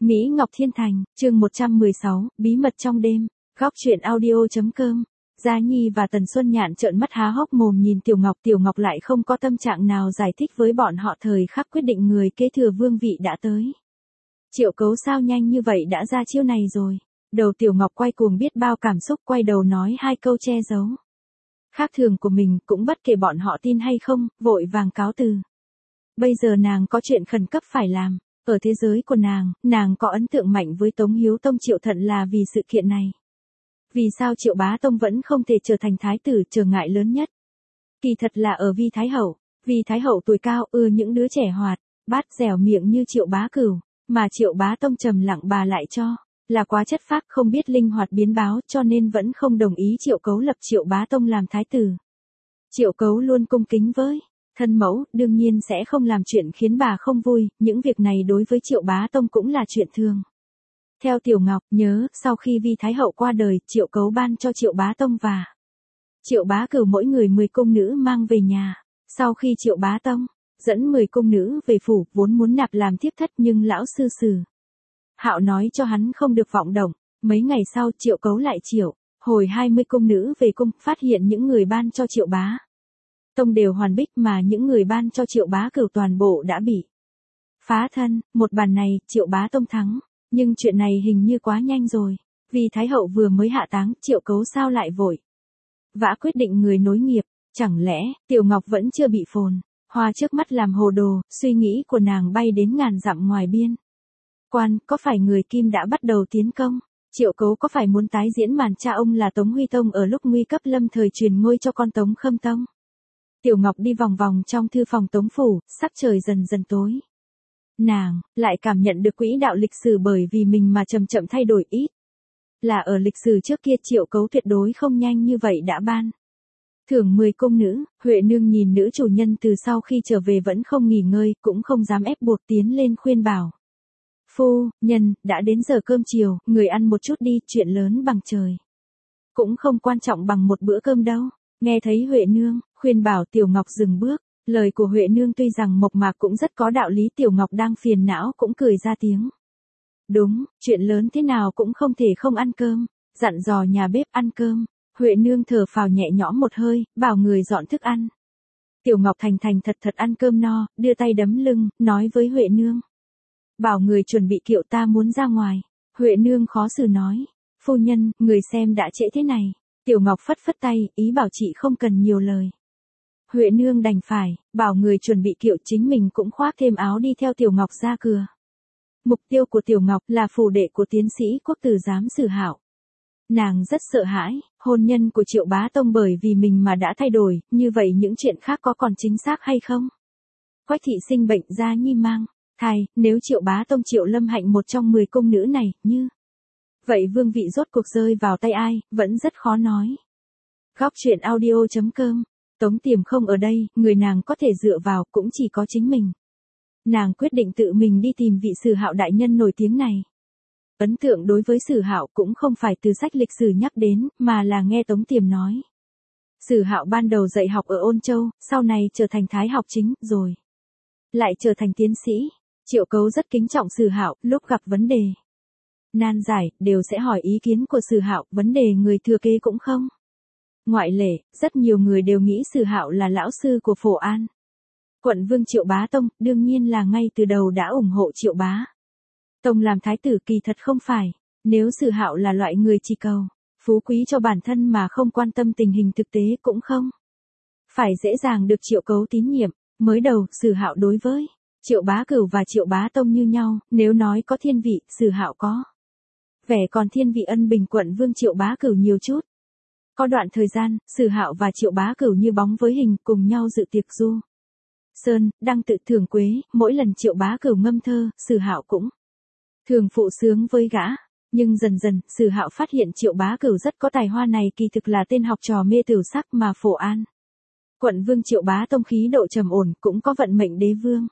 Mỹ Ngọc Thiên Thành, chương 116, bí mật trong đêm, góc truyện audio.com. Gia Nhi và Tần Xuân Nhạn trợn mắt há hốc mồm nhìn Tiểu Ngọc lại không có tâm trạng nào giải thích với bọn họ thời khắc quyết định người kế thừa vương vị đã tới. Triệu Cấu sao nhanh như vậy đã ra chiêu này rồi. Đầu Tiểu Ngọc quay cuồng biết bao cảm xúc, quay đầu nói hai câu che giấu khác thường của mình, cũng bất kể bọn họ tin hay không, vội vàng cáo từ. Bây giờ nàng có chuyện khẩn cấp phải làm. Ở thế giới của nàng có ấn tượng mạnh với Tống Hiếu Tông Triệu Thận là vì sự kiện này. Vì sao Triệu Bá Tông vẫn không thể trở thành thái tử, trở ngại lớn nhất kỳ thật là ở Vi Thái Hậu. Vì Thái Hậu tuổi cao, những đứa trẻ hoạt, bát dẻo miệng như Triệu Bá Cửu, mà Triệu Bá Tông trầm lặng bà lại cho là quá chất phác, không biết linh hoạt biến báo, cho nên vẫn không đồng ý Triệu Cấu lập Triệu Bá Tông làm thái tử. Triệu Cấu luôn cung kính với thân mẫu, đương nhiên sẽ không làm chuyện khiến bà không vui, những việc này đối với Triệu Bá Tông cũng là chuyện thường. Theo Tiểu Ngọc nhớ, sau khi Vi Thái Hậu qua đời, Triệu Cấu ban cho Triệu Bá Tông và Triệu Bá Cửu mỗi người 10 cung nữ mang về nhà. Sau khi Triệu Bá Tông dẫn 10 cung nữ về phủ, vốn muốn nạp làm thiếp thất, nhưng lão sư Sử Hạo nói cho hắn không được vọng động. Mấy ngày sau Triệu Cấu lại hồi 20 cung nữ về cung, phát hiện những người ban cho Triệu Bá Tông đều hoàn bích, mà những người ban cho Triệu Bá Cửu toàn bộ đã bị phá thân. Một bàn này Triệu Bá Tông thắng, nhưng chuyện này hình như quá nhanh rồi. Vì Thái Hậu vừa mới hạ táng, Triệu Cấu sao lại vội vã quyết định người nối nghiệp? Chẳng lẽ Tiểu Ngọc vẫn chưa bị phồn hoa trước mắt làm hồ đồ? Suy nghĩ của nàng bay đến ngàn dặm ngoài biên quan. Có phải người Kim đã bắt đầu tiến công? Triệu Cấu có phải muốn tái diễn màn cha ông là Tống Huy Tông ở lúc nguy cấp lâm thời truyền ngôi cho con Tống Khâm Tông? Tiểu Ngọc đi vòng vòng trong thư phòng Tống phủ, sắc trời dần dần tối. Nàng lại cảm nhận được quỹ đạo lịch sử bởi vì mình mà chậm chậm thay đổi, ít là ở lịch sử trước kia Triệu Cấu tuyệt đối không nhanh như vậy đã ban thưởng 10 cung nữ. Huệ nương nhìn nữ chủ nhân từ sau khi trở về vẫn không nghỉ ngơi, cũng không dám ép buộc, tiến lên khuyên bảo. Phu nhân, đã đến giờ cơm chiều, người ăn một chút đi, chuyện lớn bằng trời cũng không quan trọng bằng một bữa cơm đâu. Nghe thấy Huệ nương khuyên bảo, Tiểu Ngọc dừng bước. Lời của Huệ nương tuy rằng mộc mạc cũng rất có đạo lý. Tiểu Ngọc đang phiền não cũng cười ra tiếng. Đúng, chuyện lớn thế nào cũng không thể không ăn cơm. Dặn dò nhà bếp ăn cơm. Huệ nương thở phào nhẹ nhõm một hơi, bảo người dọn thức ăn. Tiểu Ngọc thành thành thật thật ăn cơm no, đưa tay đấm lưng, nói với Huệ nương. Bảo người chuẩn bị kiệu, ta muốn ra ngoài. Huệ nương khó xử nói. Phu nhân, người xem đã trễ thế này. Tiểu Ngọc phất phất tay, ý bảo chị không cần nhiều lời. Huệ nương đành phải bảo người chuẩn bị kiệu, chính mình cũng khoác thêm áo đi theo Tiểu Ngọc ra cửa. Mục tiêu của Tiểu Ngọc là phủ đệ của tiến sĩ quốc tử giám Sử Hạo. Nàng rất sợ hãi hôn nhân của Triệu Bá Tông bởi vì mình mà đã thay đổi, như vậy những chuyện khác có còn chính xác hay không? Quách thị sinh bệnh, Gia Nhi mang thai, nếu Triệu Bá Tông Triệu Lâm Hạnh một trong 10 cung nữ này, như vậy vương vị rốt cuộc rơi vào tay ai, vẫn rất khó nói. Góc truyện audio.com. Tống Tiềm không ở đây, người nàng có thể dựa vào cũng chỉ có chính mình. Nàng quyết định tự mình đi tìm vị Sử Hạo đại nhân nổi tiếng này. Ấn tượng đối với Sử Hạo cũng không phải từ sách lịch sử nhắc đến, mà là nghe Tống Tiềm nói. Sử Hạo ban đầu dạy học ở Ôn Châu, sau này trở thành thái học chính, rồi lại trở thành tiến sĩ. Triệu Cấu rất kính trọng Sử Hạo, lúc gặp vấn đề nan giải, đều sẽ hỏi ý kiến của Sử Hạo, vấn đề người thừa kế cũng không ngoại lệ. Rất nhiều người đều nghĩ Sử Hạo là lão sư của Phổ An quận vương Triệu Bá Tông, đương nhiên là ngay từ đầu đã ủng hộ Triệu Bá Tông làm thái tử. Kỳ thật không phải, nếu Sử Hạo là loại người chỉ cầu phú quý cho bản thân mà không quan tâm tình hình thực tế, cũng không phải dễ dàng được Triệu Cấu tín nhiệm. Mới đầu Sử Hạo đối với Triệu Bá Cửu và Triệu Bá Tông như nhau, nếu nói có thiên vị, Sử Hạo có vẻ còn thiên vị Ân Bình quận vương Triệu Bá Cửu nhiều chút. Có đoạn thời gian, Sử Hạo và Triệu Bá Cửu như bóng với hình, cùng nhau dự tiệc du sơn, đăng tự thưởng quế. Mỗi lần Triệu Bá Cửu ngâm thơ, Sử Hạo cũng thường phụ sướng với gã. Nhưng dần dần, Sử Hạo phát hiện Triệu Bá Cửu rất có tài hoa này kỳ thực là tên học trò mê tửu sắc mà Phổ An quận vương Triệu Bá Tông khí độ trầm ổn, cũng có vận mệnh đế vương.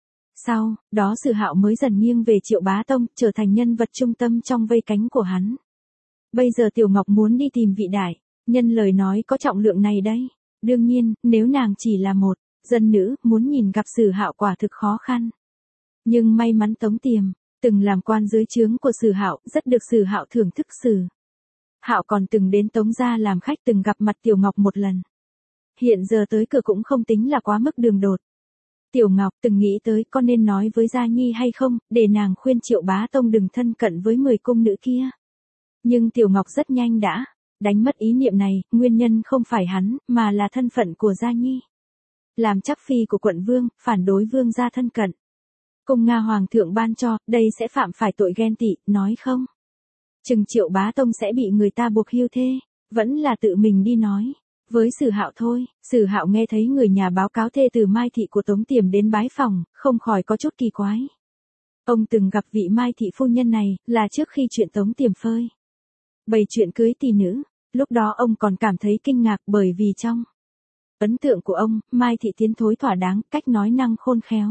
Sau đó Sử Hạo mới dần nghiêng về Triệu Bá Tông, trở thành nhân vật trung tâm trong vây cánh của hắn. Bây giờ Tiểu Ngọc muốn đi tìm vị đại nhân, lời nói có trọng lượng này đây. Đương nhiên, nếu nàng chỉ là một dân nữ, muốn nhìn gặp Sử Hạo quả thực khó khăn. Nhưng may mắn Tống Tiềm từng làm quan dưới trướng của Sử Hạo, rất được Sử Hạo thưởng thức. Sử Hạo còn từng đến Tống gia làm khách, từng gặp mặt Tiểu Ngọc một lần. Hiện giờ tới cửa cũng không tính là quá mức đường đột. Tiểu Ngọc từng nghĩ tới có nên nói với Gia Nhi hay không, để nàng khuyên Triệu Bá Tông đừng thân cận với 10 cung nữ kia. Nhưng Tiểu Ngọc rất nhanh đã đánh mất ý niệm này, nguyên nhân không phải hắn, mà là thân phận của Gia Nhi. Làm chắc phi của quận vương, phản đối vương gia thân cận. Cung Nga Hoàng thượng ban cho, đây sẽ phạm phải tội ghen tị, nói không? Chừng Triệu Bá Tông sẽ bị người ta buộc hưu thê, vẫn là tự mình đi nói. Với Sử Hạo thôi. Sử Hạo nghe thấy người nhà báo cáo thê từ Mai thị của Tống Tiềm đến bái phòng, không khỏi có chút kỳ quái. Ông từng gặp vị Mai thị phu nhân này, là trước khi chuyện Tống Tiềm phơi bày chuyện cưới tỷ nữ, lúc đó ông còn cảm thấy kinh ngạc bởi vì trong ấn tượng của ông, Mai thị tiến thối thỏa đáng, cách nói năng khôn khéo.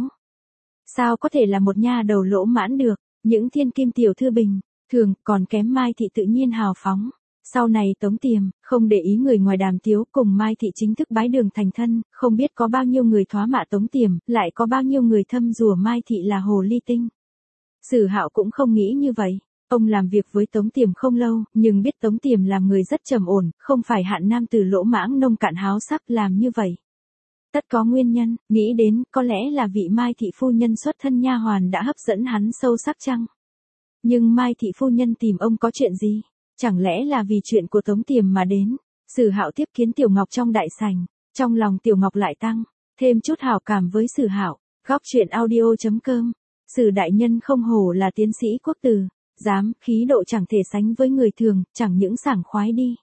Sao có thể là một nha đầu lỗ mãn được, những thiên kim tiểu thư bình thường còn kém Mai thị tự nhiên hào phóng. Sau này Tống Tiềm không để ý người ngoài đàm tiếu, cùng Mai thị chính thức bái đường thành thân, không biết có bao nhiêu người thoá mạ Tống Tiềm, lại có bao nhiêu người thâm rủa Mai thị là hồ ly tinh. Sử Hạo cũng không nghĩ như vậy. Ông làm việc với Tống Tiềm không lâu, nhưng biết Tống Tiềm làm người rất trầm ổn, không phải hạn nam từ lỗ mãng nông cạn háo sắc làm như vậy. Tất có nguyên nhân, nghĩ đến có lẽ là vị Mai thị phu nhân xuất thân nha hoàn đã hấp dẫn hắn sâu sắc chăng? Nhưng Mai thị phu nhân tìm ông có chuyện gì? Chẳng lẽ là vì chuyện của Tống Tiềm mà đến? Sử Hạo tiếp kiến Tiểu Ngọc trong đại sảnh, trong lòng Tiểu Ngọc lại tăng thêm chút hảo cảm với Sử Hạo. Góc truyện audio.com. Sử đại nhân không hổ là tiến sĩ quốc tử, khí độ chẳng thể sánh với người thường, chẳng những sảng khoái đi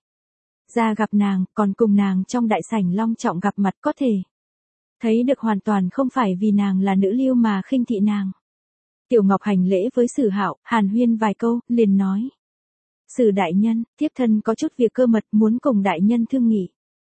ra gặp nàng, còn cùng nàng trong đại sảnh long trọng gặp mặt, có thể thấy được hoàn toàn không phải vì nàng là nữ lưu mà khinh thị nàng. Tiểu Ngọc hành lễ với Sử Hạo, hàn huyên vài câu, liền nói: Sử đại nhân, thiếp thân có chút việc cơ mật muốn cùng đại nhân thương nghị.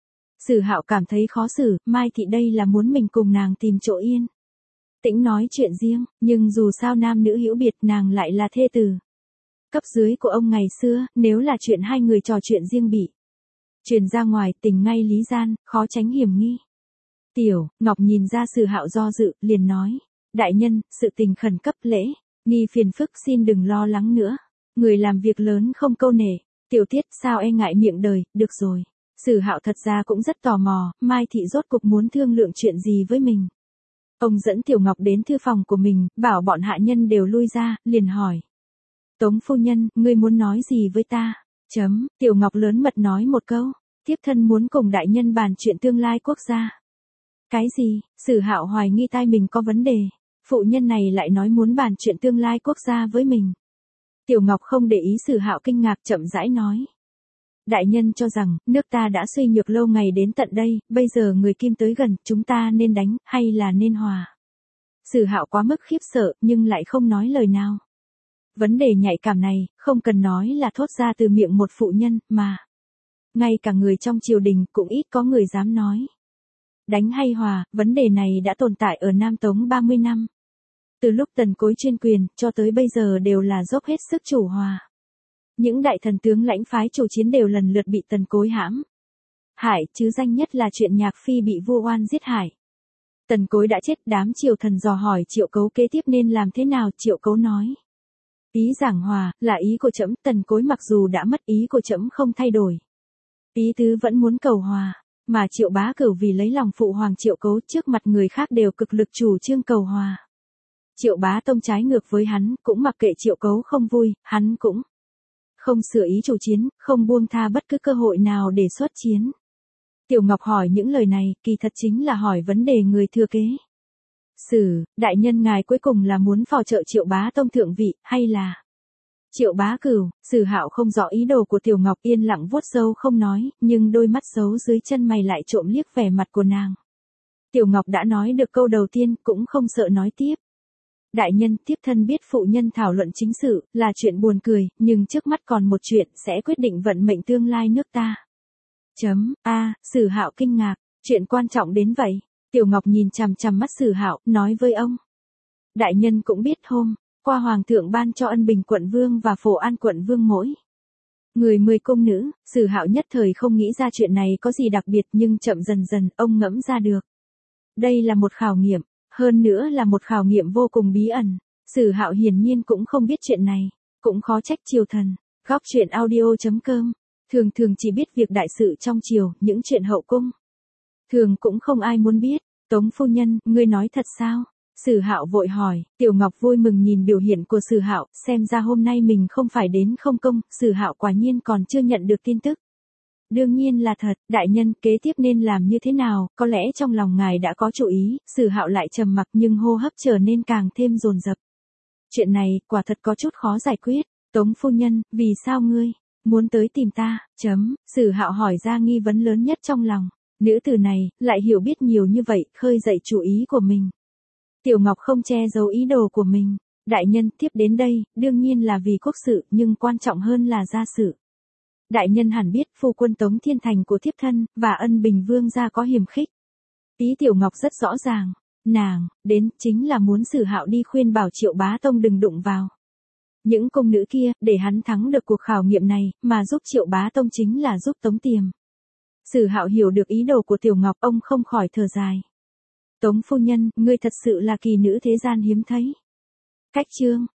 Sử Hạo cảm thấy khó xử, Mai thị đây là muốn mình cùng nàng tìm chỗ yên tĩnh nói chuyện riêng, nhưng dù sao nam nữ hữu biệt, nàng lại là thê tử cấp dưới của ông ngày xưa, nếu là chuyện hai người trò chuyện riêng bị truyền ra ngoài, tình ngay lý gian, khó tránh hiểm nghi. Tiểu Ngọc nhìn ra Sử Hạo do dự, liền nói: đại nhân, sự tình khẩn cấp, lễ nghi phiền phức, xin đừng lo lắng nữa. Người làm việc lớn không câu nể, tiểu tiết sao e ngại miệng đời, được rồi. Sử Hạo thật ra cũng rất tò mò, Mai thị rốt cuộc muốn thương lượng chuyện gì với mình. Ông dẫn Tiểu Ngọc đến thư phòng của mình, bảo bọn hạ nhân đều lui ra, liền hỏi: Tống phu nhân, ngươi muốn nói gì với ta? Tiểu Ngọc lớn mật nói một câu: thiếp thân muốn cùng đại nhân bàn chuyện tương lai quốc gia. Cái gì? Sử Hạo hoài nghi tai mình có vấn đề. Phụ nhân này lại nói muốn bàn chuyện tương lai quốc gia với mình. Tiểu Ngọc không để ý Sử Hạo kinh ngạc, chậm rãi nói: đại nhân cho rằng, nước ta đã suy nhược lâu ngày đến tận đây, bây giờ người Kim tới gần, chúng ta nên đánh, hay là nên hòa? Sử Hạo quá mức khiếp sợ, nhưng lại không nói lời nào. Vấn đề nhạy cảm này, không cần nói là thốt ra từ miệng một phụ nhân, mà ngay cả người trong triều đình cũng ít có người dám nói. Đánh hay hòa, vấn đề này đã tồn tại ở Nam Tống 30 năm. Từ lúc Tần Cối chuyên quyền, cho tới bây giờ đều là dốc hết sức chủ hòa. Những đại thần tướng lãnh phái chủ chiến đều lần lượt bị Tần Cối hãm hại, chứ danh nhất là chuyện Nhạc Phi bị vua oan giết hại. Tần Cối đã chết, đám triều thần dò hỏi Triệu Cấu kế tiếp nên làm thế nào. Triệu Cấu nói: ý giảng hòa, là ý của trẫm. Tần Cối mặc dù đã mất, ý của trẫm không thay đổi. Ý tứ vẫn muốn cầu hòa, mà Triệu Bá Cửu vì lấy lòng phụ hoàng Triệu Cấu, trước mặt người khác đều cực lực chủ trương cầu hòa. Triệu Bá Tông trái ngược với hắn, cũng mặc kệ Triệu Cấu không vui, hắn cũng không sửa ý chủ chiến, không buông tha bất cứ cơ hội nào để xuất chiến. Tiểu Ngọc hỏi những lời này, kỳ thật chính là hỏi vấn đề người thừa kế. Sử đại nhân, ngài cuối cùng là muốn phò trợ Triệu Bá Tông thượng vị, hay là Triệu Bá Cửu? Sử Hạo không rõ ý đồ của Tiểu Ngọc, yên lặng vuốt râu không nói, nhưng đôi mắt giấu dưới chân mày lại trộm liếc vẻ mặt của nàng. Tiểu Ngọc đã nói được câu đầu tiên, cũng không sợ nói tiếp. Đại nhân, thiếp thân biết phụ nhân thảo luận chính sự, là chuyện buồn cười, nhưng trước mắt còn một chuyện, sẽ quyết định vận mệnh tương lai nước ta. Sử Hạo kinh ngạc, chuyện quan trọng đến vậy. Tiểu Ngọc nhìn chằm chằm mắt Sử Hạo, nói với ông: đại nhân cũng biết hôm qua hoàng thượng ban cho Ân Bình quận vương và Phổ An quận vương mỗi người 10 cung nữ. Sử Hạo nhất thời không nghĩ ra chuyện này có gì đặc biệt, nhưng chậm dần dần, ông ngẫm ra được. Đây là một khảo nghiệm, hơn nữa là một khảo nghiệm vô cùng bí ẩn. Sử Hạo hiển nhiên cũng không biết chuyện này, cũng khó trách triều thần. Góc truyện audio.com, thường thường chỉ biết việc đại sự trong triều, những chuyện hậu cung. Thường cũng không ai muốn biết. Tống phu nhân, ngươi nói thật sao? Sử Hạo vội hỏi. Tiểu Ngọc vui mừng nhìn biểu hiện của Sử Hạo, xem ra hôm nay mình không phải đến không công. Sử Hạo quả nhiên còn chưa nhận được tin tức. Đương nhiên là thật, đại nhân, kế tiếp nên làm như thế nào? Có lẽ trong lòng ngài đã có chủ ý. Sử Hạo lại trầm mặc nhưng hô hấp trở nên càng thêm dồn dập. Chuyện này quả thật có chút khó giải quyết. Tống phu nhân, vì sao ngươi muốn tới tìm ta? Sử Hạo hỏi ra nghi vấn lớn nhất trong lòng. Nữ tử này lại hiểu biết nhiều như vậy, khơi dậy chủ ý của mình. Tiểu Ngọc không che giấu ý đồ của mình. Đại nhân, tiếp đến đây, đương nhiên là vì quốc sự, nhưng quan trọng hơn là gia sự. Đại nhân hẳn biết phu quân Tống Thiên Thành của thiếp thân, và Ân Bình Vương gia có hiềm khích. Ý Tiểu Ngọc rất rõ ràng. Nàng, đến, chính là muốn Sử Hạo đi khuyên bảo Triệu Bá Tông đừng đụng vào những cung nữ kia, để hắn thắng được cuộc khảo nghiệm này, mà giúp Triệu Bá Tông chính là giúp Tống Tiềm. Sử Hạo hiểu được ý đồ của Tiểu Ngọc, ông không khỏi thở dài. Tống phu nhân, ngươi thật sự là kỳ nữ thế gian hiếm thấy. Cách chương